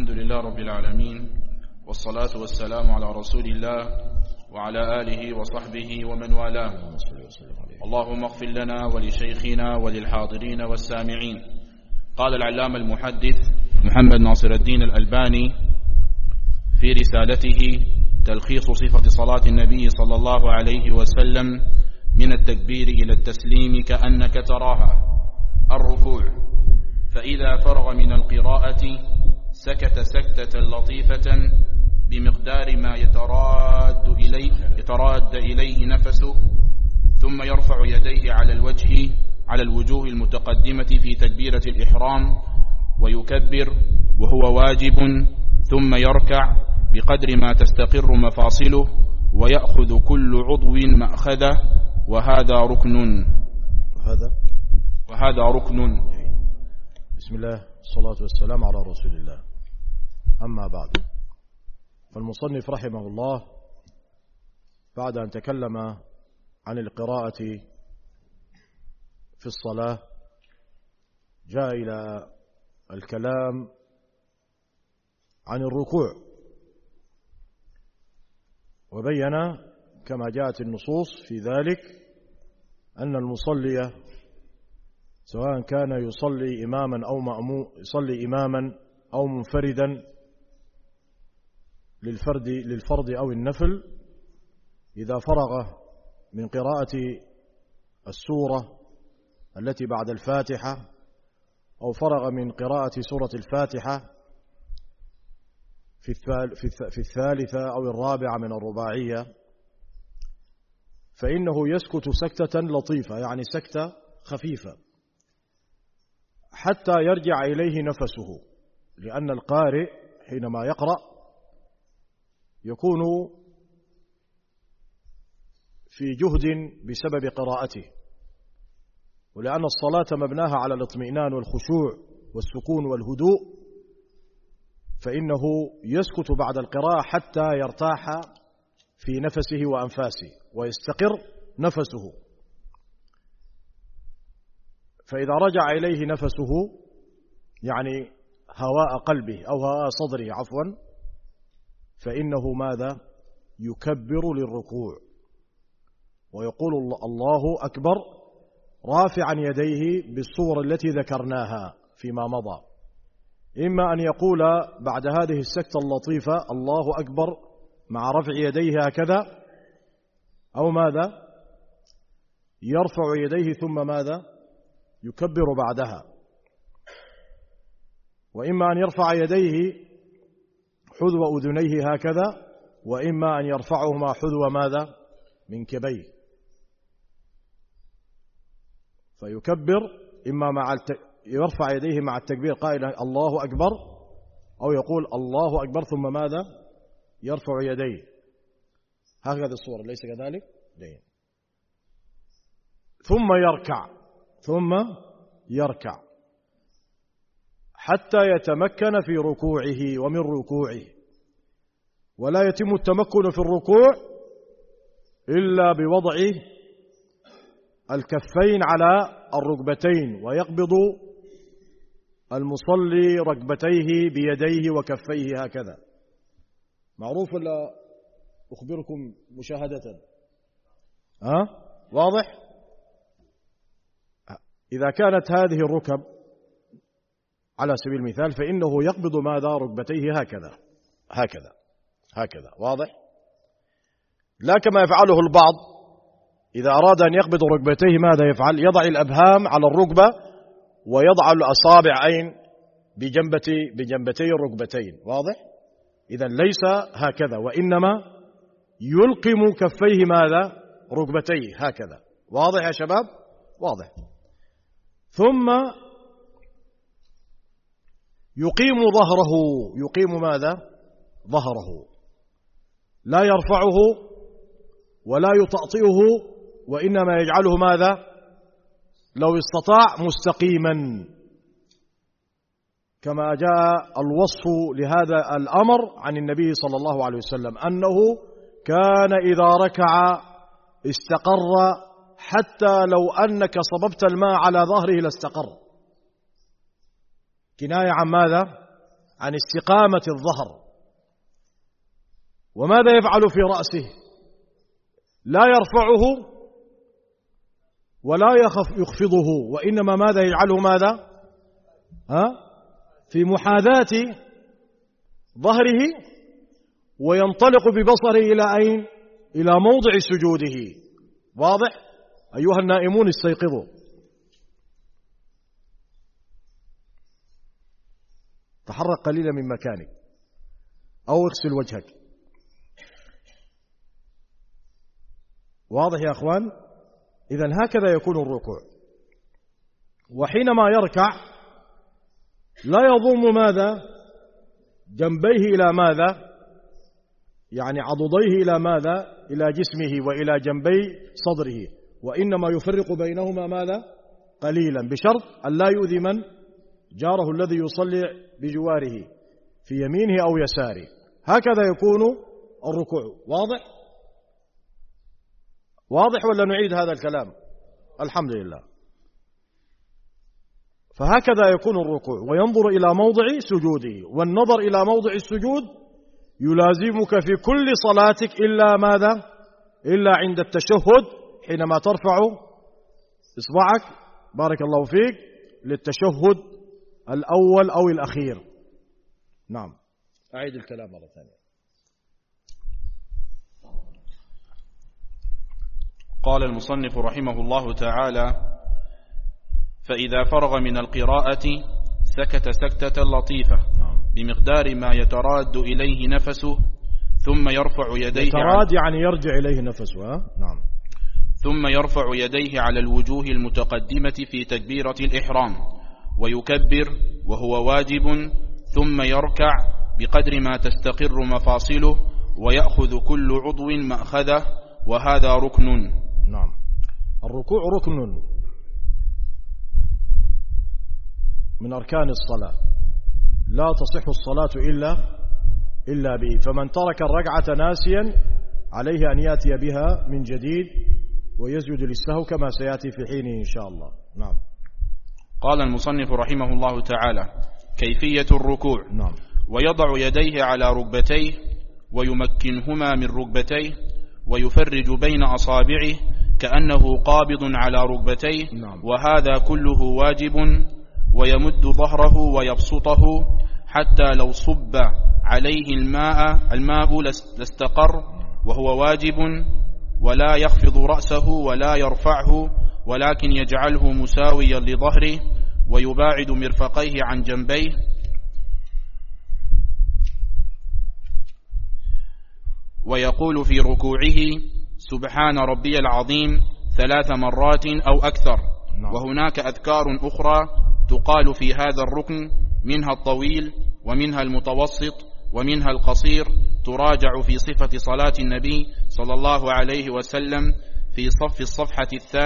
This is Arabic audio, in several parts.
الحمد لله رب العالمين، والصلاة والسلام على رسول الله وعلى آله وصحبه ومن والاه. اللهم اغفر لنا ولشيخنا وللحاضرين والسامعين. قال العلامة المحدث محمد ناصر الدين الألباني في رسالته تلخيص صفة صلاة النبي صلى الله عليه وسلم من التكبير إلى التسليم كأنك تراها: الركوع، فإذا فرغ من القراءة سكت سكتة لطيفة بمقدار ما يتراد إليه نفسه، ثم يرفع يديه على الوجوه المتقدمة في تكبيرة الإحرام ويكبر وهو واجب، ثم يركع بقدر ما تستقر مفاصله ويأخذ كل عضو مأخذه، وهذا ركن. بسم الله، الصلاة والسلام على رسول الله. أما بعد، فالمصنف رحمه الله بعد أن تكلم عن القراءة في الصلاة جاء إلى الكلام عن الركوع، وبين كما جاءت النصوص في ذلك أن المصلي سواء كان يصلي إماما أو منفردا للفرض أو النفل، إذا فرغ من قراءة السورة التي بعد الفاتحة أو فرغ من قراءة سورة الفاتحة في الثالثة أو الرابعة من الرباعية، فإنه يسكت سكتة لطيفة، يعني سكتة خفيفة، حتى يرجع إليه نفسه، لأن القارئ حينما يقرأ يكون في جهد بسبب قراءته، ولأن الصلاة مبناها على الاطمئنان والخشوع والسكون والهدوء، فإنه يسكت بعد القراءة حتى يرتاح في نفسه وأنفاسه ويستقر نفسه. فإذا رجع إليه نفسه، يعني هواء قلبه أو هواء صدره عفوا، فإنه ماذا؟ يكبر للركوع ويقول الله أكبر، رافعا يديه بالصور التي ذكرناها فيما مضى، إما أن يقول بعد هذه السكتة اللطيفة الله أكبر مع رفع يديه هكذا، أو ماذا؟ يرفع يديه ثم ماذا؟ يكبر بعدها، وإما أن يرفع يديه حذو أذنيه هكذا، وإما أن يرفعهما حذو ماذا؟ منكبيه، فيكبر إما يرفع يديه مع التكبير قائلا الله أكبر، أو يقول الله أكبر ثم ماذا؟ يرفع يديه هكذا الصورة، ليس كذلك؟ ثم يركع حتى يتمكن في ركوعه ومن ركوعه، ولا يتم التمكن في الركوع إلا بوضع الكفين على الركبتين، ويقبض المصلي ركبتيه بيديه وكفيه هكذا. معروف ولا أخبركم مشاهدة؟ واضح؟ إذا كانت هذه الركب على سبيل المثال، فإنه يقبض ماذا؟ ركبتيه هكذا. واضح؟ لا كما يفعله البعض، إذا أراد أن يقبض ركبتيه ماذا يفعل؟ يضع الأبهام على الركبة ويضع الأصابع بجنبتي الركبتين. واضح؟ إذن ليس هكذا، وإنما يلقم كفيه ماذا؟ ركبتيه هكذا. واضح يا شباب؟ واضح. ثم يقيم ماذا؟ ظهره، لا يرفعه ولا يطأطئه، وإنما يجعله ماذا؟ لو استطاع مستقيما، كما جاء الوصف لهذا الأمر عن النبي صلى الله عليه وسلم أنه كان إذا ركع استقر، حتى لو أنك صببت الماء على ظهره لاستقر. كناية عن ماذا؟ عن استقامة الظهر. وماذا يفعل في رأسه؟ لا يرفعه ولا يخفضه، وإنما ماذا يجعله ماذا؟ في محاذاة ظهره، وينطلق ببصره إلى أين؟ إلى موضع سجوده. واضح؟ أيها النائمون استيقظوا. تحرك قليلا من مكانك أو اغسل وجهك. واضح يا أخوان؟ إذن هكذا يكون الركوع. وحينما يركع لا يضم ماذا؟ جنبيه إلى ماذا؟ يعني عضديه إلى ماذا؟ إلى جسمه وإلى جنبي صدره، وإنما يفرق بينهما ماذا؟ قليلا، بشرط أن لا يؤذي من؟ جاره الذي يصلي بجواره في يمينه أو يساره. هكذا يكون الركوع. واضح؟ واضح ولا نعيد هذا الكلام؟ الحمد لله. فهكذا يكون الركوع، وينظر إلى موضع سجوده، والنظر إلى موضع السجود يلازمك في كل صلاتك إلا ماذا؟ إلا عند التشهد، حينما ترفع إصبعك بارك الله فيك للتشهد الأول أو الأخير. نعم، أعيد الكلام مرة ثانية. قال المصنف رحمه الله تعالى: فإذا فرغ من القراءة سكت سكتة لطيفة بمقدار ما يتراد إليه نفسه، ثم يرفع يديه يتراد يعني يرجع إليه نفسه. نعم. ثم يرفع يديه على الوجوه المتقدمة في تكبيرة الإحرام ويكبر وهو واجب، ثم يركع بقدر ما تستقر مفاصله ويأخذ كل عضو مأخذه، وهذا ركن. نعم، الركوع ركن من أركان الصلاة، لا تصح الصلاة إلا به. فمن ترك الركعة ناسيا عليه أن يأتي بها من جديد ويسجد للسهو كما سيأتي في حينه إن شاء الله. نعم. قال المصنف رحمه الله تعالى: كيفية الركوع. نعم. ويضع يديه على ركبتيه ويمكنهما من ركبتيه ويفرج بين أصابعه كأنه قابض على ركبتيه. نعم. وهذا كله واجب، ويمد ظهره ويبسطه حتى لو صب عليه الماء لاستقر، وهو واجب، ولا يخفض رأسه ولا يرفعه، ولكن يجعله مساويا لظهره ويباعد مرفقيه عن جنبيه. ويقول في ركوعه: سبحان ربي العظيم 3 مرات أو أكثر. وهناك أذكار أخرى تقال في هذا الركن، منها الطويل ومنها المتوسط ومنها القصير، تراجع في صفة صلاة النبي صلى الله عليه وسلم في صف الصفحة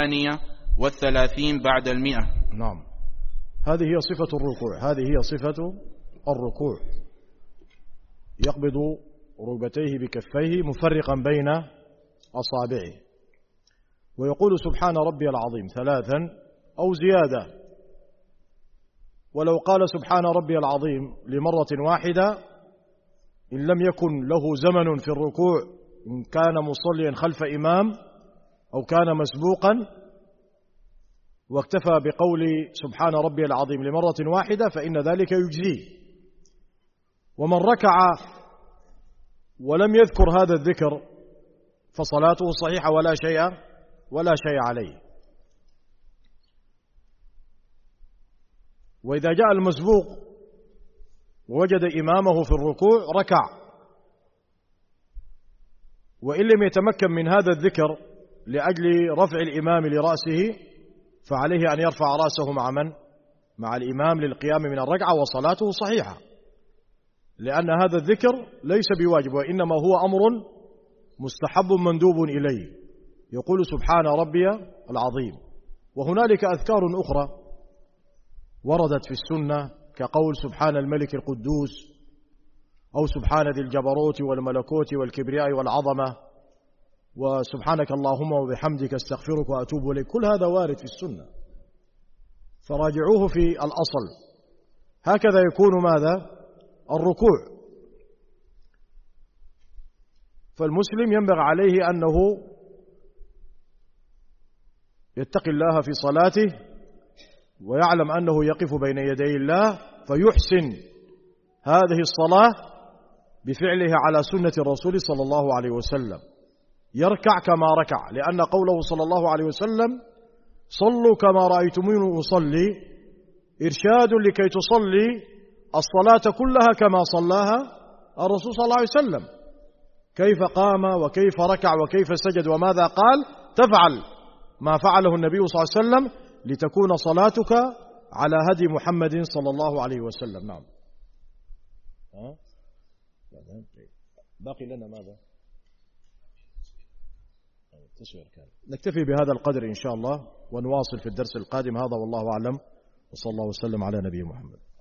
32 بعد 100. نعم، هذه هي صفة الركوع. هذه هي صفة الركوع. يقبض ركبتيه بكفيه مفرقا بين أصابعه، ويقول سبحان ربي العظيم 3 أو زيادة. ولو قال سبحان ربي العظيم لمرة واحدة إن لم يكن له زمن في الركوع، إن كان مصليا خلف إمام أو كان مسبوقا، واكتفى بقول سبحان ربي العظيم لمرة واحدة فإن ذلك يجزيه. ومن ركع ولم يذكر هذا الذكر فصلاته صحيحة ولا شيء عليه. وإذا جاء المسبوق ووجد إمامه في الركوع ركع، وإن لم يتمكن من هذا الذكر لأجل رفع الإمام لرأسه فعليه أن يرفع رأسه مع من؟ مع الإمام للقيام من الركعة، وصلاته صحيحة، لأن هذا الذكر ليس بواجب، وإنما هو أمر مستحب مندوب إليه. يقول سبحان ربي العظيم. وهنالك أذكار أخرى وردت في السنة كقول سبحان الملك القدوس، أو سبحان ذي الجبروت والملكوت والكبرياء والعظمة، وسبحانك اللهم وبحمدك استغفرك وأتوب إليك. كل هذا وارد في السنة، فراجعوه في الأصل. هكذا يكون ماذا؟ الركوع. فالمسلم ينبغي عليه أنه يتقي الله في صلاته ويعلم أنه يقف بين يدي الله، فيحسن هذه الصلاة بفعله على سنة الرسول صلى الله عليه وسلم، يركع كما ركع، لأن قوله صلى الله عليه وسلم صلوا كما رأيتموني أصلي إرشاد لكي تصلي الصلاة كلها كما صلاها الرسول صلى الله عليه وسلم، كيف قام وكيف ركع وكيف سجد وماذا قال، تفعل ما فعله النبي صلى الله عليه وسلم لتكون صلاتك على هدي محمد صلى الله عليه وسلم. نعم. باقي لنا ماذا؟ نكتفي بهذا القدر إن شاء الله ونواصل في الدرس القادم. هذا والله أعلم، وصلى الله وسلم على نبي محمد.